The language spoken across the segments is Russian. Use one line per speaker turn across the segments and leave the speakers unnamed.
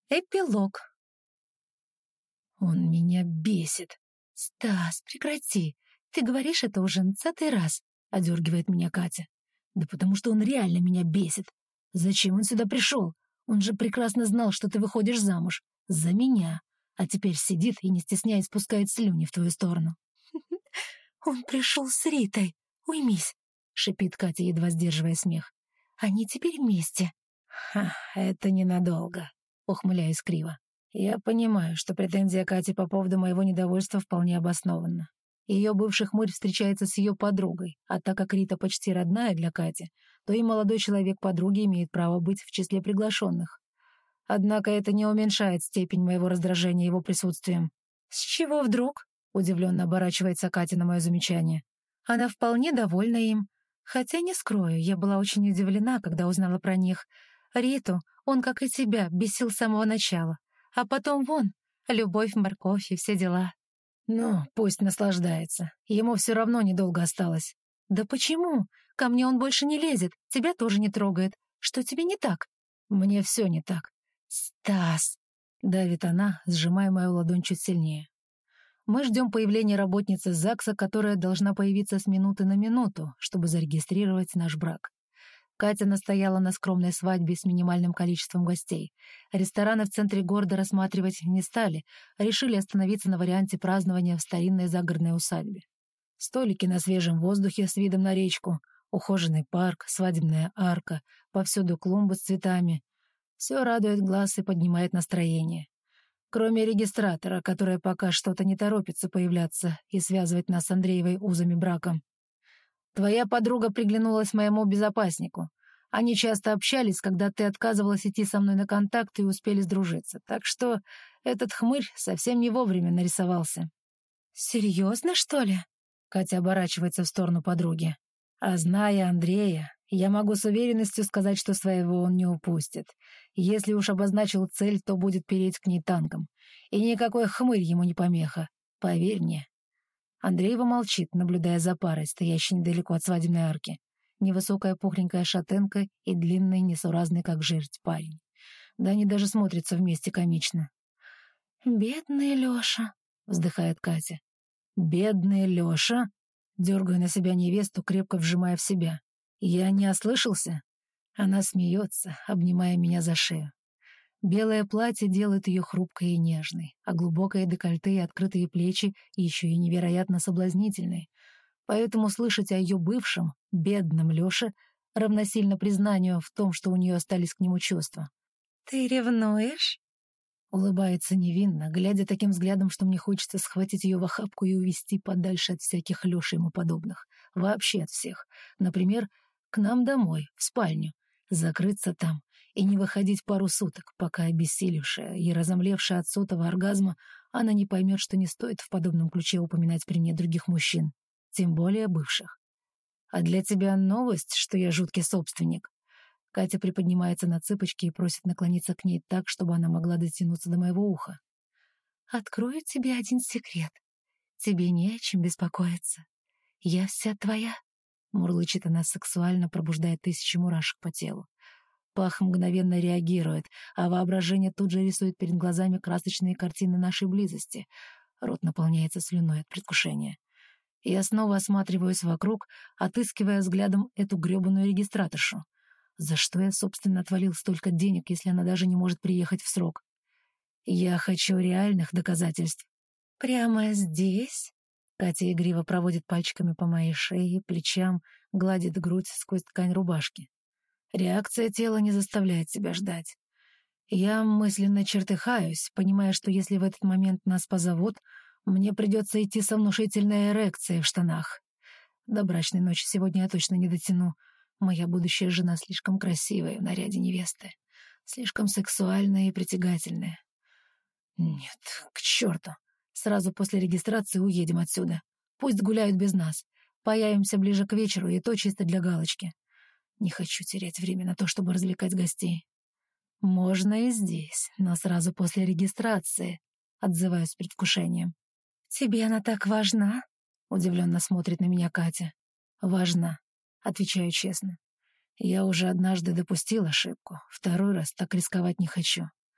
Эпилог. Он меня бесит. «Стас, прекрати. Ты говоришь это уже 20-й раз», — одергивает меня Катя. «Да потому что он реально меня бесит. Зачем он сюда пришел? Он же прекрасно знал, что ты выходишь замуж. За меня. А теперь сидит и, не стесняясь, спускает слюни в твою сторону». «Он пришел с Ритой. Уймись», — шипит Катя, едва сдерживая смех. «Они теперь вместе».
«Ха, это ненадолго», — ухмыляюсь криво. «Я понимаю, что претензия Кати по поводу моего недовольства вполне обоснована. Ее бывший хмырь встречается с ее подругой, а так как Рита почти родная для Кати, то и молодой человек подруги имеет право быть в числе приглашенных. Однако это не уменьшает степень моего раздражения его присутствием».
«С чего вдруг?» — удивленно оборачивается Катя на мое замечание. Она вполне довольна им. Хотя, не скрою, я была очень удивлена, когда узнала про них. Риту он, как и тебя, бесил с самого начала. А потом вон, любовь, морковь и все дела.
Ну, пусть наслаждается. Ему все равно недолго осталось.
Да почему? Ко мне он больше не лезет, тебя тоже не трогает. Что тебе не так?
Мне все не так.
Стас!
Давит она, сжимая мою ладонь чуть сильнее. Мы ждем появления работницы ЗАГСа, которая должна появиться с минуты на минуту, чтобы зарегистрировать наш брак. Катя настояла на скромной свадьбе с минимальным количеством гостей. Рестораны в центре города рассматривать не стали, решили остановиться на варианте празднования в старинной загородной усадьбе. Столики на свежем воздухе с видом на речку, ухоженный парк, свадебная арка, повсюду клумбы с цветами. Все радует глаз и поднимает настроение. Кроме регистратора, которая пока что-то не торопится появляться и связывать нас с Андреевой узами брака. Твоя подруга приглянулась моему безопаснику. Они часто общались, когда ты отказывалась идти со мной на контакт и успели сдружиться. Так что этот хмырь совсем не вовремя нарисовался».
«Серьезно, что ли?»
Катя оборачивается в сторону подруги. «А зная Андрея, я могу с уверенностью сказать, что своего он не упустит. Если уж обозначил цель, то будет переть к ней танком. И никакой хмырь ему не помеха. Поверь мне». Андреева молчит, наблюдая за парой, стоящей недалеко от свадебной арки. Невысокая пухленькая шатенка и длинный, несуразный, как жерть, парень. Да они даже смотрятся вместе комично.
«Бедный Лёша», — вздыхает Катя.
«Бедный Лёша?» Дергаю на себя невесту, крепко вжимая в себя. «Я не ослышался?» Она смеется, обнимая меня за шею. Белое платье делает ее хрупкой и нежной, а глубокое декольте и открытые плечи еще и невероятно соблазнительные. Поэтому слышать о ее бывшем, бедном Леше, равносильно признанию в том, что у нее остались к нему чувства.
«Ты ревнуешь?»
Улыбается невинно, глядя таким взглядом, что мне хочется схватить ее в охапку и увести подальше от всяких Леши ему подобных. Вообще от всех. Например, к нам домой, в спальню. Закрыться там и не выходить пару суток, пока обессилевшая и разомлевшая от сотого оргазма она не поймет, что не стоит в подобном ключе упоминать при ней других мужчин, тем более бывших. «А для тебя новость, что я жуткий собственник?» Катя приподнимается на цыпочки и просит наклониться к ней так, чтобы она могла дотянуться до моего уха.
«Открою тебе один секрет. Тебе не о чем беспокоиться. Я вся твоя», — мурлычет она сексуально, пробуждая тысячи мурашек по телу.
Пах мгновенно реагирует, а воображение тут же рисует перед глазами красочные картины нашей близости. Рот наполняется слюной от предвкушения. Я снова осматриваюсь вокруг, отыскивая взглядом эту грёбаную регистраторшу. За что я, собственно, отвалил столько денег, если она даже не может приехать в срок? Я хочу реальных доказательств.
«Прямо здесь?»
Катя игриво проводит пальчиками по моей шее, плечам, гладит грудь сквозь ткань рубашки. Реакция тела не заставляет себя ждать. Я мысленно чертыхаюсь, понимая, что если в этот момент нас позовут, мне придется идти со внушительной эрекцией в штанах. До брачной ночи сегодня я точно не дотяну. Моя будущая жена слишком красивая в наряде невесты, слишком сексуальная и притягательная. Нет, к черту. Сразу после регистрации уедем отсюда. Пусть гуляют без нас. Появимся ближе к вечеру, и то чисто для галочки. Не хочу терять время на то, чтобы развлекать гостей. Можно и здесь, но сразу после регистрации, отзываюсь с предвкушением.
«Тебе она так важна?»
Удивленно смотрит на меня Катя. «Важна», отвечаю честно. Я уже однажды допустил ошибку, второй раз так рисковать не хочу.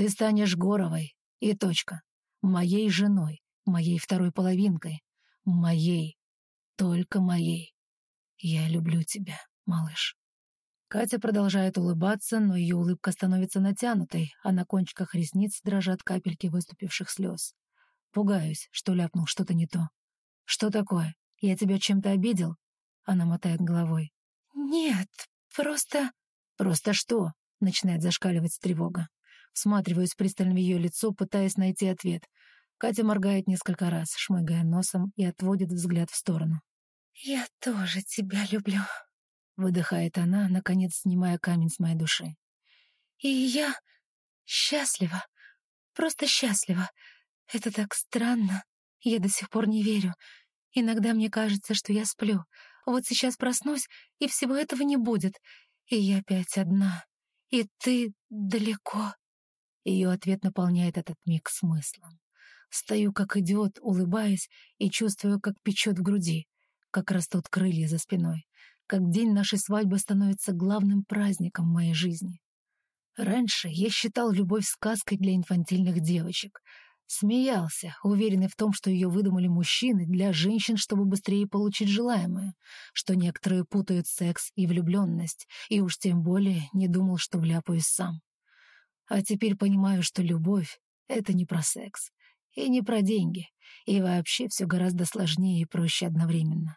Ты станешь Горовой, и точка. Моей женой, моей второй половинкой, моей, только моей. Я люблю тебя, малыш». Катя продолжает улыбаться, но ее улыбка становится натянутой, а на кончиках ресниц дрожат капельки выступивших слез. Пугаюсь, что ляпнул что-то не то. «Что такое? Я тебя чем-то обидел?» Она мотает головой.
«Нет, просто...»
«Просто что?» — начинает зашкаливать тревога. Всматриваюсь пристально в ее лицо, пытаясь найти ответ. Катя моргает несколько раз, шмыгая носом, и отводит взгляд в сторону.
«Я тоже тебя люблю»,
— выдыхает она, наконец снимая камень с моей души.
«И я счастлива, просто счастлива. Это так странно. Я до сих пор не верю. Иногда мне кажется, что я сплю. Вот сейчас проснусь, и всего этого не будет. И я опять одна. И ты далеко».
Ее ответ наполняет этот миг смыслом. Стою как идиот, улыбаясь, и чувствую, как печет в груди, как растут крылья за спиной, как день нашей свадьбы становится главным праздником в моей жизни. Раньше я считал любовь сказкой для инфантильных девочек. Смеялся, уверенный в том, что ее выдумали мужчины для женщин, чтобы быстрее получить желаемое, что некоторые путают секс и влюбленность, и уж тем более не думал, что вляпаюсь сам. А теперь понимаю, что любовь — это не про секс, и не про деньги, и вообще все гораздо сложнее и проще одновременно.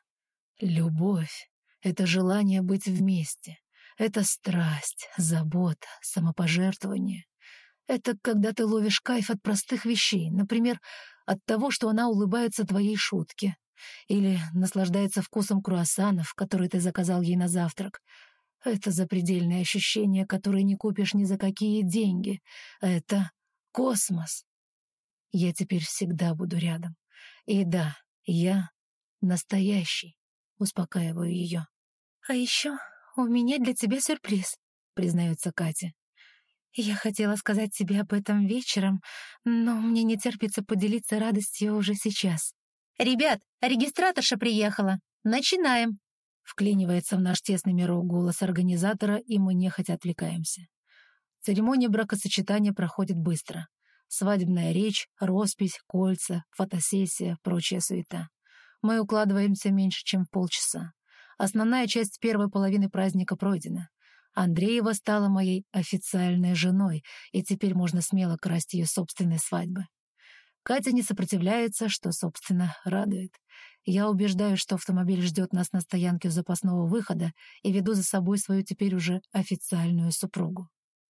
Любовь — это желание быть вместе, это страсть, забота, самопожертвование. Это когда ты ловишь кайф от простых вещей, например, от того, что она улыбается твоей шутке, или наслаждается вкусом круассанов, которые ты заказал ей на завтрак. Это запредельные ощущения, которые не купишь ни за какие деньги. Это космос. Я теперь всегда буду рядом. И да, я настоящий. Успокаиваю ее.
«А еще у меня для тебя сюрприз», — признается Катя. «Я хотела сказать тебе об этом вечером, но мне не терпится поделиться радостью уже сейчас». «Ребят, регистраторша приехала. Начинаем!»
Вклинивается в наш тесный мирок голос организатора, и мы нехотя отвлекаемся. Церемония бракосочетания проходит быстро. Свадебная речь, роспись, кольца, фотосессия, прочая суета. Мы укладываемся меньше, чем в полчаса. Основная часть первой половины праздника пройдена. Андреева стала моей официальной женой, и теперь можно смело красть ее собственной свадьбы. Катя не сопротивляется, что, собственно, радует. Я убеждаю, что автомобиль ждет нас на стоянке у запасного выхода, и веду за собой свою теперь уже официальную супругу.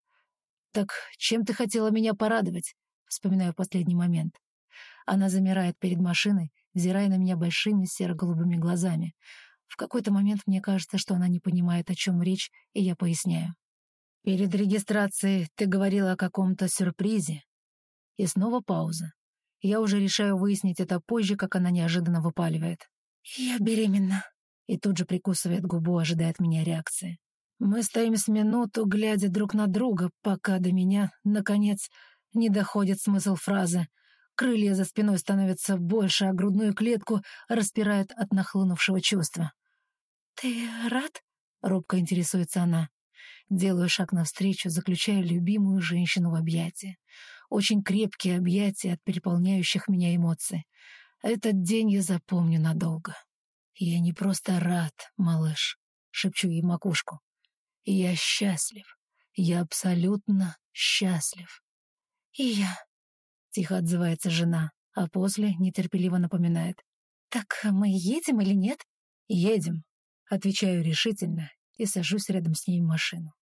«Так чем ты хотела меня порадовать?» — вспоминаю последний момент. Она замирает перед машиной, взирая на меня большими серо-голубыми глазами. В какой-то момент мне кажется, что она не понимает, о чем речь, и я поясняю. «Перед регистрацией ты говорила о каком-то сюрпризе». И снова пауза. Я уже решаю выяснить это позже, как она неожиданно выпаливает.
«Я беременна».
И тут же прикусывает губу, ожидая от меня реакции. Мы стоим с минуту, глядя друг на друга, пока до меня, наконец, не доходит смысл фразы. Крылья за спиной становятся больше, а грудную клетку распирает от нахлынувшего чувства.
«Ты рад?»
— робко интересуется она. Делаю шаг навстречу, заключая любимую женщину в объятия. Очень крепкие объятия от переполняющих меня эмоций. Этот день я запомню надолго. «Я не просто рад, малыш», — шепчу ей в макушку. «Я счастлив. Я абсолютно счастлив».
«И я»,
— тихо отзывается жена, а после нетерпеливо напоминает.
«Так мы едем или нет?»
«Едем», — отвечаю решительно и сажусь рядом с ней в машину.